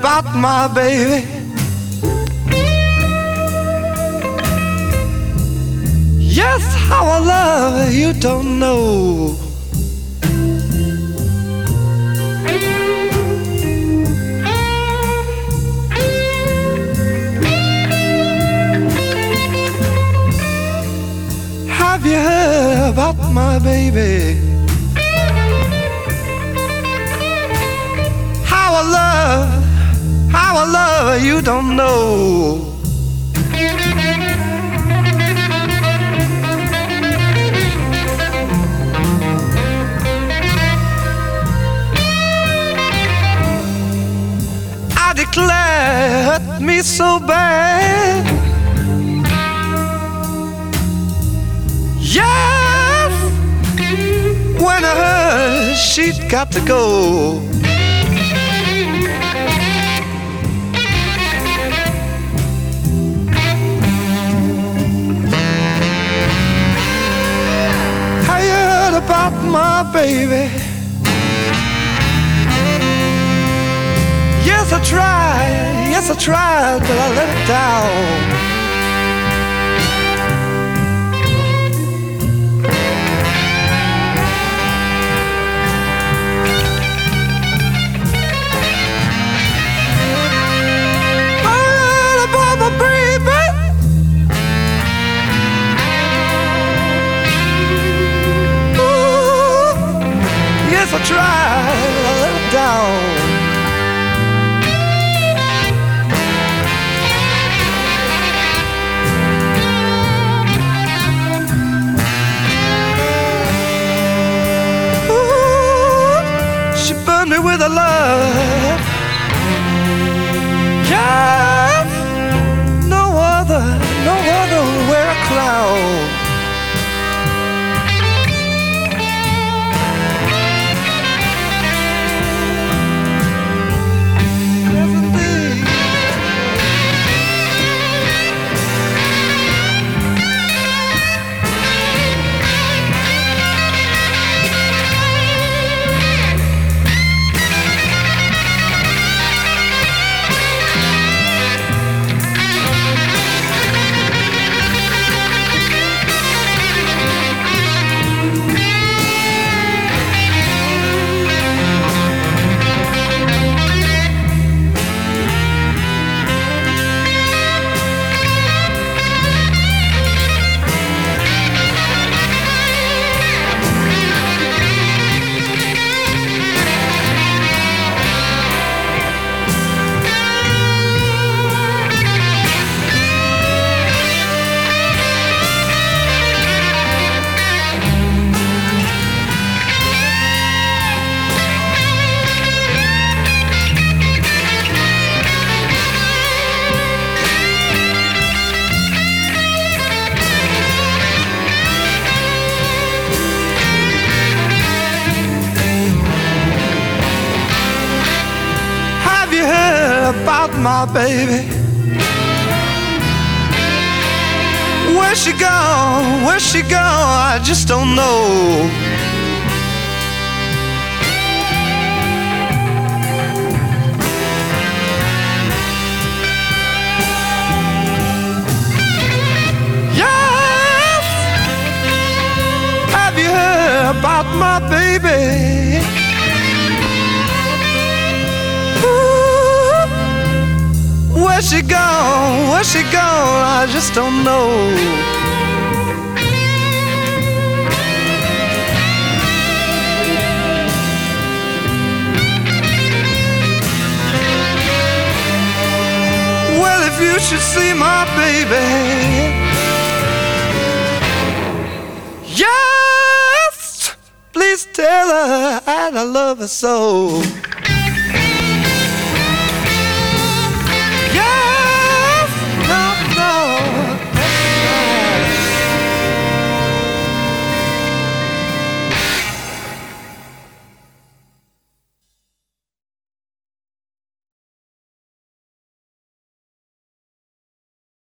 about my baby. Yes, how I love her, you don't know. Have you heard about my baby? How I love her, you don't know. I declare, it hurt me so bad. Yes, when I heard she'd got to go. I heard about my baby. Yes I tried, but I let it down. I tried, I let it down. Ooh, she burned me with a love. Yes, no other will wear a clown. About my baby. Where's she gone? Where's she gone? I just don't know. Yes, have you heard about my baby? Where's she gone? Where's she gone? I just don't know. Well, if you should see my baby, yes, please tell her I love her so.